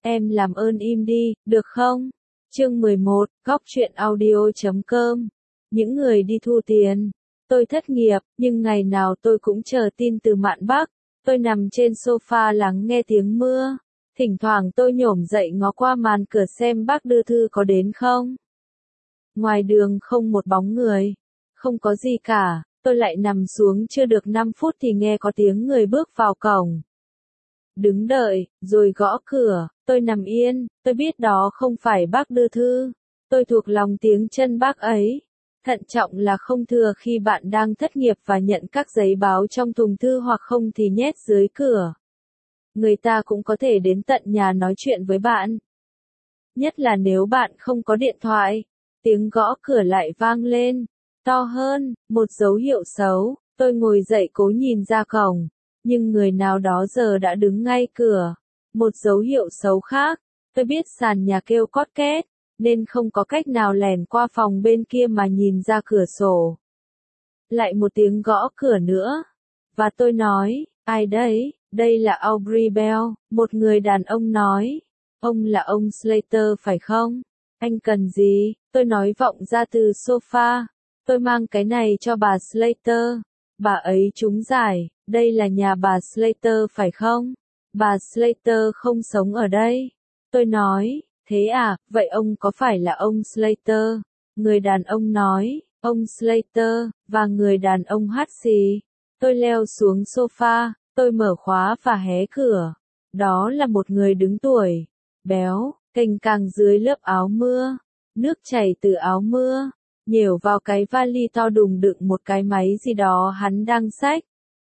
Em làm ơn im đi, được không? Chương 11, góc truyện audio.com. Những người đi thu tiền. Tôi thất nghiệp, nhưng ngày nào tôi cũng chờ tin từ Mạn Bắc. Tôi nằm trên sofa lắng nghe tiếng mưa. Thỉnh thoảng tôi nhổm dậy ngó qua màn cửa xem bác đưa thư có đến không. Ngoài đường không một bóng người. Không có gì cả, tôi lại nằm xuống chưa được 5 phút thì nghe có tiếng người bước vào cổng. Đứng đợi, rồi gõ cửa, tôi nằm yên, tôi biết đó không phải bác đưa thư. Tôi thuộc lòng tiếng chân bác ấy. Thận trọng là không thừa khi bạn đang thất nghiệp và nhận các giấy báo trong thùng thư hoặc không thì nhét dưới cửa. Người ta cũng có thể đến tận nhà nói chuyện với bạn. Nhất là nếu bạn không có điện thoại. Tiếng gõ cửa lại vang lên, to hơn, một dấu hiệu xấu. Tôi ngồi dậy cố nhìn ra cổng, nhưng người nào đó giờ đã đứng ngay cửa. Một dấu hiệu xấu khác, tôi biết sàn nhà kêu cót két, nên không có cách nào lẻn qua phòng bên kia mà nhìn ra cửa sổ. Lại một tiếng gõ cửa nữa, và tôi nói, ai đấy? Đây là Aubrey Bell, một người đàn ông nói. Ông là ông Slater phải không? Anh cần gì? Tôi nói vọng ra từ sofa. Tôi mang cái này cho bà Slater. Bà ấy trúng giải, đây là nhà bà Slater phải không? Bà Slater không sống ở đây. Tôi nói, thế à, vậy ông có phải là ông Slater? Người đàn ông nói, ông Slater, và người đàn ông hắt xì. Tôi leo xuống sofa, tôi mở khóa và hé cửa. Đó là một người đứng tuổi, béo, cành càng dưới lớp áo mưa. Nước chảy từ áo mưa, nhểu vào cái vali to đùng đựng một cái máy gì đó hắn đang xách.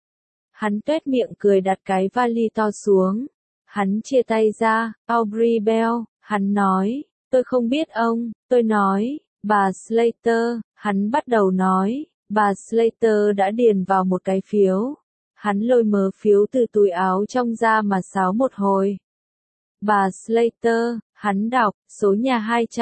Hắn tuét miệng cười đặt cái vali to xuống. Hắn chia tay ra, Aubrey Bell, hắn nói, tôi không biết ông, tôi nói, bà Slater, hắn bắt đầu nói, bà Slater đã điền vào một cái phiếu. Hắn lôi mớ phiếu từ túi áo trong ra mà sáo một hồi. Bà Slater, hắn đọc, số nhà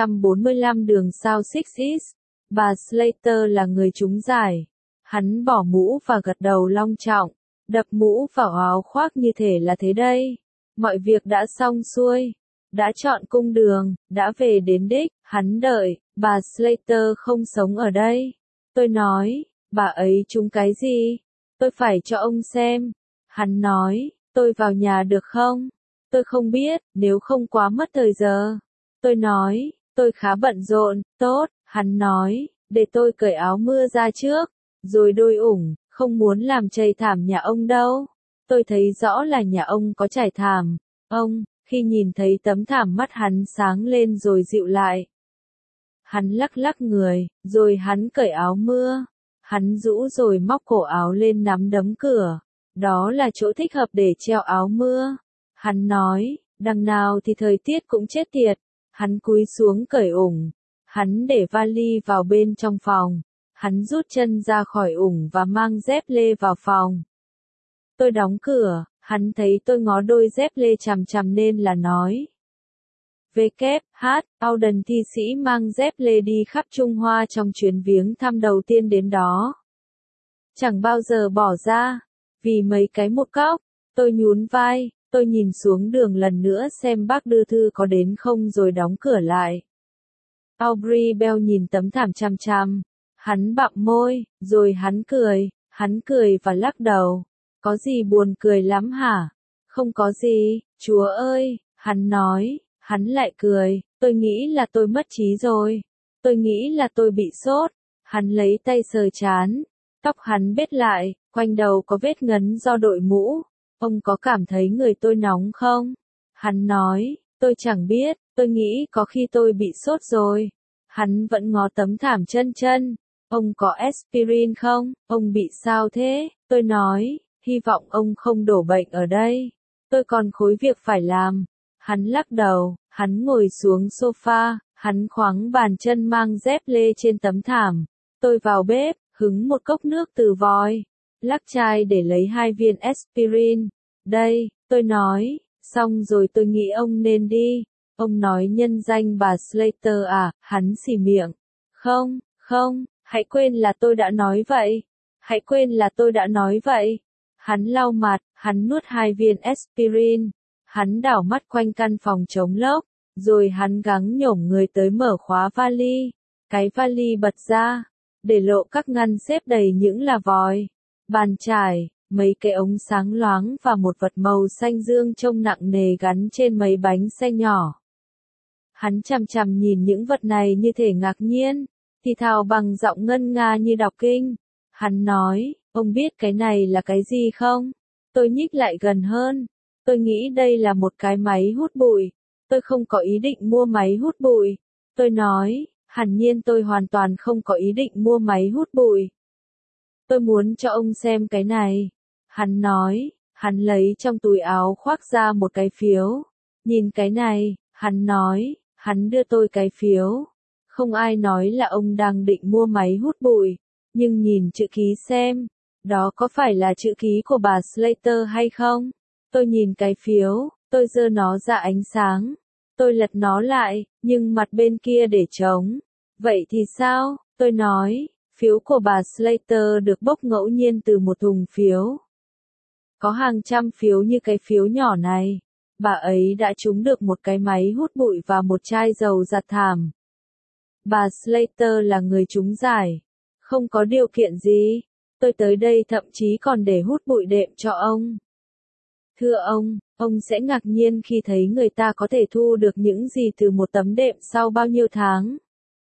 245 đường South Sixth. Bà Slater là người trúng giải. Hắn bỏ mũ và gật đầu long trọng, đập mũ vào áo khoác như thể là thế đây. Mọi việc đã xong xuôi, đã chọn cung đường, đã về đến đích, hắn đợi, bà Slater không sống ở đây. Tôi nói, bà ấy trúng cái gì? Tôi phải cho ông xem. Hắn nói, tôi vào nhà được không? Tôi không biết, nếu không quá mất thời giờ. Tôi nói, tôi khá bận rộn, tốt, hắn nói, để tôi cởi áo mưa ra trước, rồi đôi ủng, không muốn làm trầy thảm nhà ông đâu. Tôi thấy rõ là nhà ông có trải thảm. Ông, khi nhìn thấy tấm thảm mắt hắn sáng lên rồi dịu lại. Hắn lắc lắc người, rồi hắn cởi áo mưa. Hắn rũ rồi móc cổ áo lên nắm đấm cửa. Đó là chỗ thích hợp để treo áo mưa. Hắn nói, đằng nào thì thời tiết cũng chết tiệt. Hắn cúi xuống cởi ủng. Hắn để vali vào bên trong phòng. Hắn rút chân ra khỏi ủng và mang dép lê vào phòng. Tôi đóng cửa, hắn thấy tôi ngó đôi dép lê chằm chằm nên là nói. Auden thi sĩ mang dép lê đi khắp Trung Hoa trong chuyến viếng thăm đầu tiên đến đó. Chẳng bao giờ bỏ ra, vì mấy cái một cóc. Tôi nhún vai, tôi nhìn xuống đường lần nữa xem bác đưa thư có đến không rồi đóng cửa lại. Aubrey Bell nhìn tấm thảm chằm chằm. Hắn bặm môi, rồi hắn cười và lắc đầu. Có gì buồn cười lắm hả? Không có gì, Chúa ơi, hắn nói, hắn lại cười, tôi nghĩ là tôi mất trí rồi. Tôi nghĩ là tôi bị sốt. Hắn lấy tay sờ trán. Tóc hắn bết lại, quanh đầu có vết ngấn do đội mũ. Ông có cảm thấy người tôi nóng không? Hắn nói, tôi chẳng biết, tôi nghĩ có khi tôi bị sốt rồi. Hắn vẫn ngó tấm thảm chân. Ông có aspirin không? Ông bị sao thế? Tôi nói, hy vọng ông không đổ bệnh ở đây. Tôi còn khối việc phải làm. Hắn lắc đầu, hắn ngồi xuống sofa, hắn khoáng bàn chân mang dép lê trên tấm thảm. Tôi vào bếp, hứng một cốc nước từ vòi, lắc chai để lấy 2 viên aspirin. Đây, tôi nói, xong rồi tôi nghĩ ông nên đi. Ông nói nhân danh bà Slater à? Hắn xì miệng. Không, hãy quên là tôi đã nói vậy. Hãy quên là tôi đã nói vậy. Hắn lau mặt, hắn nuốt 2 viên aspirin. Hắn đảo mắt quanh căn phòng chống lốc, rồi hắn gắng nhổm người tới mở khóa vali. Cái vali bật ra, để lộ các ngăn xếp đầy những là vòi, bàn chải, mấy cái ống sáng loáng và một vật màu xanh dương trông nặng nề gắn trên mấy bánh xe nhỏ. Hắn chằm chằm nhìn những vật này như thể ngạc nhiên, thì thào bằng giọng ngân nga như đọc kinh. Hắn nói, ông biết cái này là cái gì không? Tôi nhích lại gần hơn. Tôi nghĩ đây là một cái máy hút bụi. Tôi không có ý định mua máy hút bụi. Tôi nói, hẳn nhiên tôi hoàn toàn không có ý định mua máy hút bụi. Tôi muốn cho ông xem cái này. Hắn nói, hắn lấy trong túi áo khoác ra một cái phiếu. Nhìn cái này, hắn nói, hắn đưa tôi cái phiếu. Không ai nói là ông đang định mua máy hút bụi, nhưng nhìn chữ ký xem, đó có phải là chữ ký của bà Slater hay không? Tôi nhìn cái phiếu, tôi giơ nó ra ánh sáng. Tôi lật nó lại, nhưng mặt bên kia để trống. Vậy thì sao? Tôi nói, phiếu của bà Slater được bốc ngẫu nhiên từ một thùng phiếu. Có hàng trăm phiếu như cái phiếu nhỏ này. Bà ấy đã trúng được một cái máy hút bụi và một chai dầu giặt thảm. Bà Slater là người trúng giải. Không có điều kiện gì. Tôi tới đây thậm chí còn để hút bụi đệm cho ông. Thưa ông sẽ ngạc nhiên khi thấy người ta có thể thu được những gì từ một tấm đệm sau bao nhiêu tháng.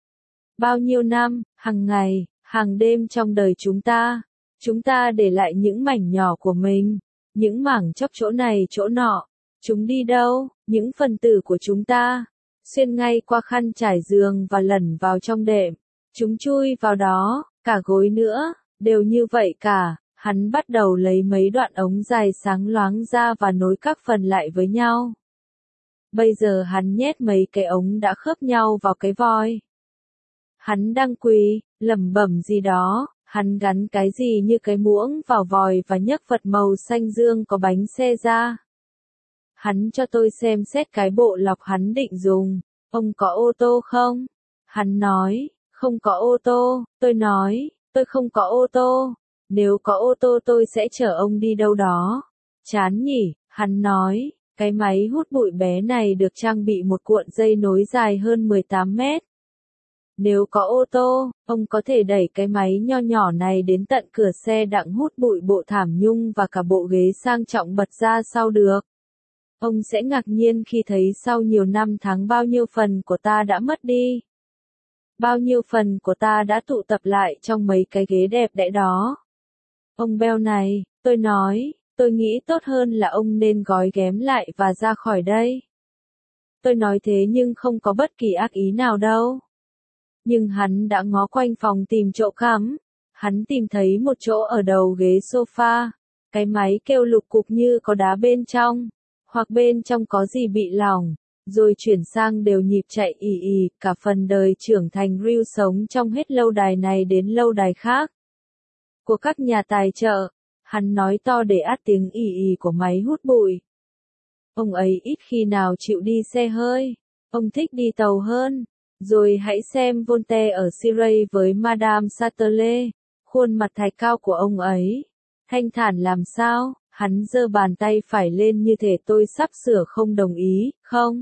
Bao nhiêu năm, hàng ngày, hàng đêm trong đời chúng ta. Chúng ta để lại những mảnh nhỏ của mình. Những mảng chóc chỗ này chỗ nọ. Chúng đi đâu? Những phần tử của chúng ta. Xuyên ngay qua khăn trải giường và lẩn vào trong đệm. Chúng chui vào đó, cả gối nữa, đều như vậy cả. Hắn bắt đầu lấy mấy đoạn ống dài sáng loáng ra và nối các phần lại với nhau. Bây giờ hắn nhét mấy cái ống đã khớp nhau vào cái vòi. Hắn đang quỳ, lẩm bẩm gì đó, hắn gắn cái gì như cái muỗng vào vòi và nhấc vật màu xanh dương có bánh xe ra. Hắn cho tôi xem xét cái bộ lọc hắn định dùng. Ông có ô tô không? Hắn nói, không có ô tô. Tôi nói, tôi không có ô tô. Nếu có ô tô tôi sẽ chở ông đi đâu đó. Chán nhỉ, hắn nói, cái máy hút bụi bé này được trang bị một cuộn dây nối dài hơn 18 mét. Nếu có ô tô, ông có thể đẩy cái máy nho nhỏ này đến tận cửa xe đặng hút bụi bộ thảm nhung và cả bộ ghế sang trọng bật ra sau được. Ông sẽ ngạc nhiên khi thấy sau nhiều năm tháng bao nhiêu phần của ta đã mất đi. Bao nhiêu phần của ta đã tụ tập lại trong mấy cái ghế đẹp đẽ đó. Ông Bell này, tôi nói, tôi nghĩ tốt hơn là ông nên gói ghém lại và ra khỏi đây. Tôi nói thế nhưng không có bất kỳ ác ý nào đâu. Nhưng hắn đã ngó quanh phòng tìm chỗ cắm. Hắn tìm thấy một chỗ ở đầu ghế sofa. Cái máy kêu lục cục như có đá bên trong. Hoặc bên trong có gì bị lỏng. Rồi chuyển sang đều nhịp chạy ì ì. Cả phần đời trưởng thành Real sống trong hết lâu đài này đến lâu đài khác. Của các nhà tài trợ. Hắn nói to để át tiếng ì ì của máy hút bụi. Ông ấy ít khi nào chịu đi xe hơi. Ông thích đi tàu hơn. Rồi hãy xem Voltaire ở Cirey với Madame Châtelet. Khuôn mặt thạch cao của ông ấy. Thanh thản làm sao, hắn giơ bàn tay phải lên như thể tôi sắp sửa không đồng ý, không?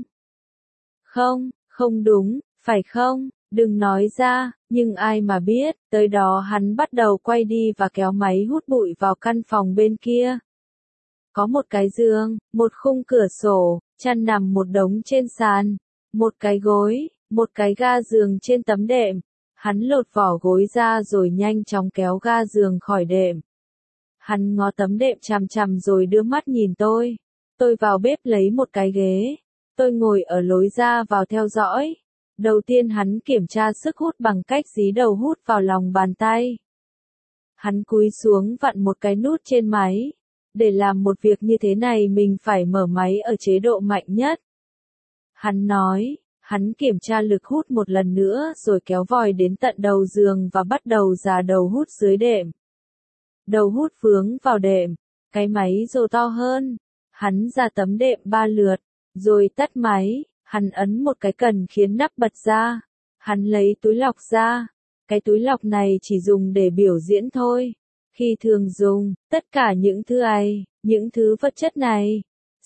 Không, không đúng, phải không? Đừng nói ra, nhưng ai mà biết, tới đó hắn bắt đầu quay đi và kéo máy hút bụi vào căn phòng bên kia. Có một cái giường, một khung cửa sổ, chăn nằm một đống trên sàn, một cái gối, một cái ga giường trên tấm đệm. Hắn lột vỏ gối ra rồi nhanh chóng kéo ga giường khỏi đệm. Hắn ngó tấm đệm chằm chằm rồi đưa mắt nhìn tôi. Tôi vào bếp lấy một cái ghế. Tôi ngồi ở lối ra vào theo dõi. Đầu tiên hắn kiểm tra sức hút bằng cách dí đầu hút vào lòng bàn tay. Hắn cúi xuống vặn một cái nút trên máy. Để làm một việc như thế này mình phải mở máy ở chế độ mạnh nhất. Hắn nói, hắn kiểm tra lực hút một lần nữa rồi kéo vòi đến tận đầu giường và bắt đầu già đầu hút dưới đệm. Đầu hút vướng vào đệm, cái máy rồ to hơn. Hắn ra tấm đệm 3 lượt, rồi tắt máy, hắn ấn một cái cần khiến nắp bật ra. Hắn lấy túi lọc ra. Cái túi lọc này chỉ dùng để biểu diễn thôi. Khi thường dùng, tất cả những thứ ấy, những thứ vật chất này,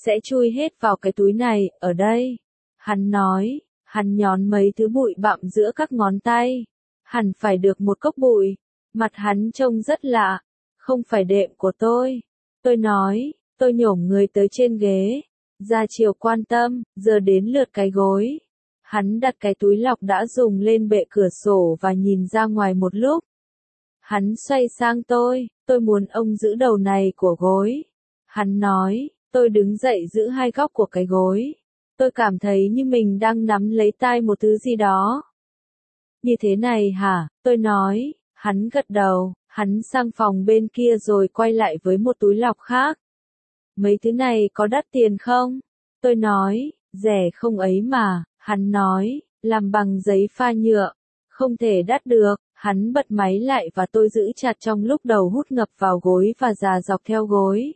sẽ chui hết vào cái túi này, ở đây. Hắn nói, hắn nhón mấy thứ bụi bặm giữa các ngón tay. Hẳn phải được một cốc bụi. Mặt hắn trông rất lạ. Không phải đệm của tôi. Tôi nói, tôi nhổm người tới trên ghế. Ra chiều quan tâm, giờ đến lượt cái gối. Hắn đặt cái túi lọc đã dùng lên bệ cửa sổ và nhìn ra ngoài một lúc. Hắn xoay sang tôi muốn ông giữ đầu này của gối. Hắn nói, tôi đứng dậy giữ hai góc của cái gối. Tôi cảm thấy như mình đang nắm lấy tai một thứ gì đó. Như thế này hả? Tôi nói, hắn gật đầu, hắn sang phòng bên kia rồi quay lại với một túi lọc khác. Mấy thứ này có đắt tiền không? Tôi nói, rẻ không ấy mà. Hắn nói, làm bằng giấy pha nhựa. Không thể đắt được. Hắn bật máy lại và tôi giữ chặt trong lúc đầu hút ngập vào gối và già dọc theo gối.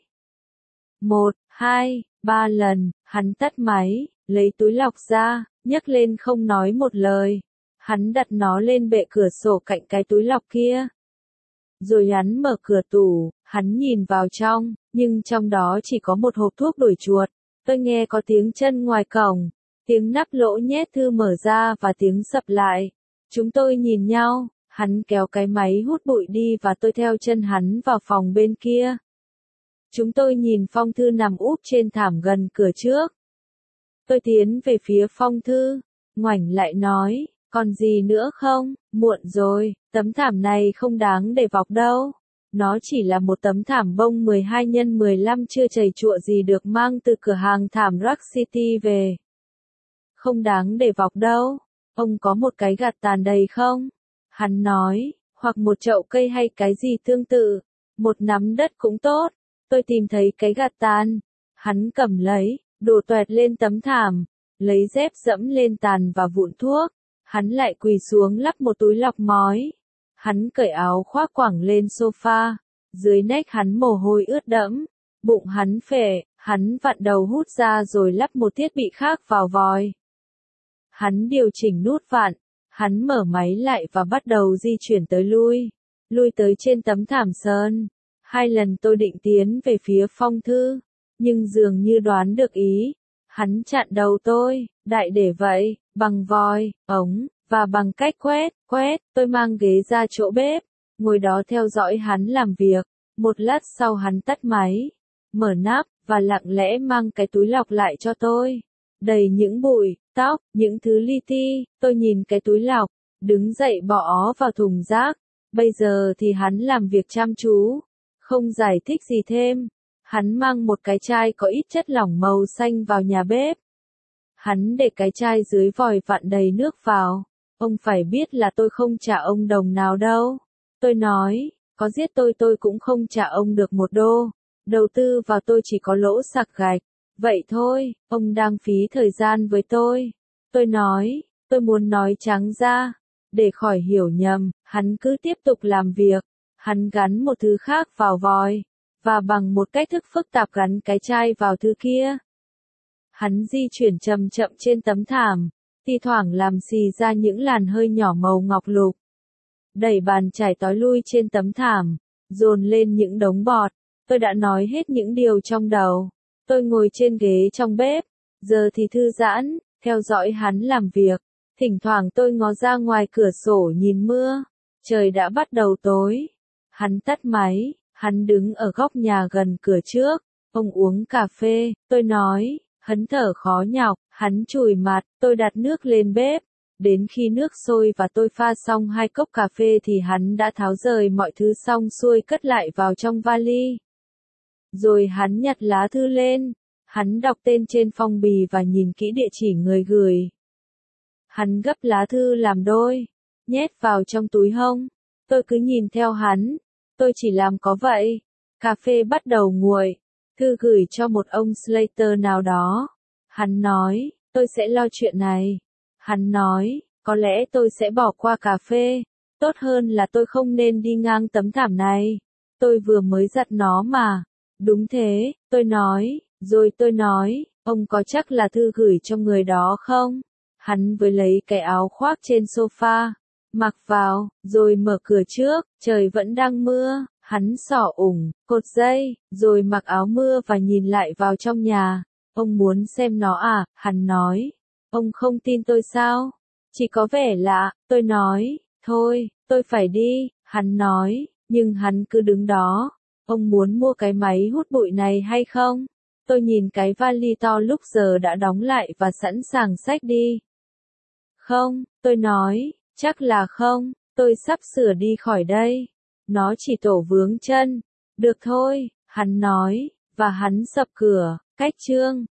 1, 2, 3 lần, hắn tắt máy, lấy túi lọc ra, nhấc lên không nói một lời. Hắn đặt nó lên bệ cửa sổ cạnh cái túi lọc kia. Rồi hắn mở cửa tủ, hắn nhìn vào trong, nhưng trong đó chỉ có một hộp thuốc đuổi chuột. Tôi nghe có tiếng chân ngoài cổng, tiếng nắp lỗ nhét thư mở ra và tiếng sập lại. Chúng tôi nhìn nhau. Hắn kéo cái máy hút bụi đi và tôi theo chân hắn vào phòng bên kia. Chúng tôi nhìn phong thư nằm úp trên thảm gần cửa trước. Tôi tiến về phía phong thư, ngoảnh lại nói, còn gì nữa không? Muộn rồi, tấm thảm này không đáng để vọc đâu. Nó chỉ là một tấm thảm bông 12 x 15 chưa chầy chụa gì được mang từ cửa hàng thảm Rack City về. Không đáng để vọc đâu. Ông có một cái gạt tàn đầy không? Hắn nói, hoặc một chậu cây hay cái gì tương tự, một nắm đất cũng tốt. Tôi tìm thấy cái gạt tàn. Hắn cầm lấy, đổ toẹt lên tấm thảm, lấy dép dẫm lên tàn và vụn thuốc. Hắn lại quỳ xuống lắp một túi lọc ngói. Hắn cởi áo khoác quẳng lên sofa, dưới nách hắn mồ hôi ướt đẫm, bụng hắn phệ, hắn vặn đầu hút ra rồi lắp một thiết bị khác vào vòi. Hắn điều chỉnh nút vặn. Hắn mở máy lại và bắt đầu di chuyển tới lui tới trên tấm thảm sơn. 2 lần tôi định tiến về phía phong thư, nhưng dường như đoán được ý. Hắn chặn đầu tôi, đại để vậy, bằng vòi, ống, và bằng cách quét, tôi mang ghế ra chỗ bếp, ngồi đó theo dõi hắn làm việc. Một lát sau hắn tắt máy, mở nắp, và lặng lẽ mang cái túi lọc lại cho tôi. Đầy những bụi, tóc, những thứ li ti. Tôi nhìn cái túi lọc, đứng dậy bỏ vào thùng rác. Bây giờ thì hắn làm việc chăm chú, không giải thích gì thêm. Hắn mang một cái chai có ít chất lỏng màu xanh vào nhà bếp. Hắn để cái chai dưới vòi vặn đầy nước vào. Ông phải biết là tôi không trả ông đồng nào đâu. Tôi nói, có giết tôi cũng không trả ông được một đô. Đầu tư vào tôi chỉ có lỗ sặc gạch. Vậy thôi, ông đang phí thời gian với tôi. Tôi nói, tôi muốn nói trắng ra. Để khỏi hiểu nhầm, hắn cứ tiếp tục làm việc. Hắn gắn một thứ khác vào vòi, và bằng một cách thức phức tạp gắn cái chai vào thứ kia. Hắn di chuyển chậm chậm trên tấm thảm, thi thoảng làm xì ra những làn hơi nhỏ màu ngọc lục. Đẩy bàn chải tói lui trên tấm thảm, dồn lên những đống bọt. Tôi đã nói hết những điều trong đầu. Tôi ngồi trên ghế trong bếp, giờ thì thư giãn, theo dõi hắn làm việc. Thỉnh thoảng tôi ngó ra ngoài cửa sổ nhìn mưa. Trời đã bắt đầu tối. Hắn tắt máy, hắn đứng ở góc nhà gần cửa trước. Ông uống cà phê, tôi nói, hớn thở khó nhọc, hắn chùi mặt, tôi đặt nước lên bếp. Đến khi nước sôi và tôi pha xong 2 cốc cà phê thì hắn đã tháo rời mọi thứ xong xuôi cất lại vào trong vali. Rồi hắn nhặt lá thư lên, hắn đọc tên trên phong bì và nhìn kỹ địa chỉ người gửi. Hắn gấp lá thư làm đôi, nhét vào trong túi hông. Tôi cứ nhìn theo hắn, tôi chỉ làm có vậy. Cà phê bắt đầu nguội, thư gửi cho một ông Slater nào đó. Hắn nói, tôi sẽ lo chuyện này. Hắn nói, có lẽ tôi sẽ bỏ qua cà phê. Tốt hơn là tôi không nên đi ngang tấm thảm này. Tôi vừa mới giặt nó mà. Đúng thế, tôi nói, rồi tôi nói, ông có chắc là thư gửi cho người đó không? Hắn với lấy cái áo khoác trên sofa, mặc vào, rồi mở cửa trước, trời vẫn đang mưa, hắn xỏ ủng, cột dây, rồi mặc áo mưa và nhìn lại vào trong nhà. Ông muốn xem nó à, hắn nói. Ông không tin tôi sao? Chỉ có vẻ lạ, tôi nói, thôi, tôi phải đi, hắn nói, nhưng hắn cứ đứng đó. Ông muốn mua cái máy hút bụi này hay không? Tôi nhìn cái vali to lúc giờ đã đóng lại và sẵn sàng xách đi. Không, tôi nói, chắc là không, tôi sắp sửa đi khỏi đây. Nó chỉ tổ vướng chân. Được thôi, hắn nói, và hắn sập cửa, cách chương.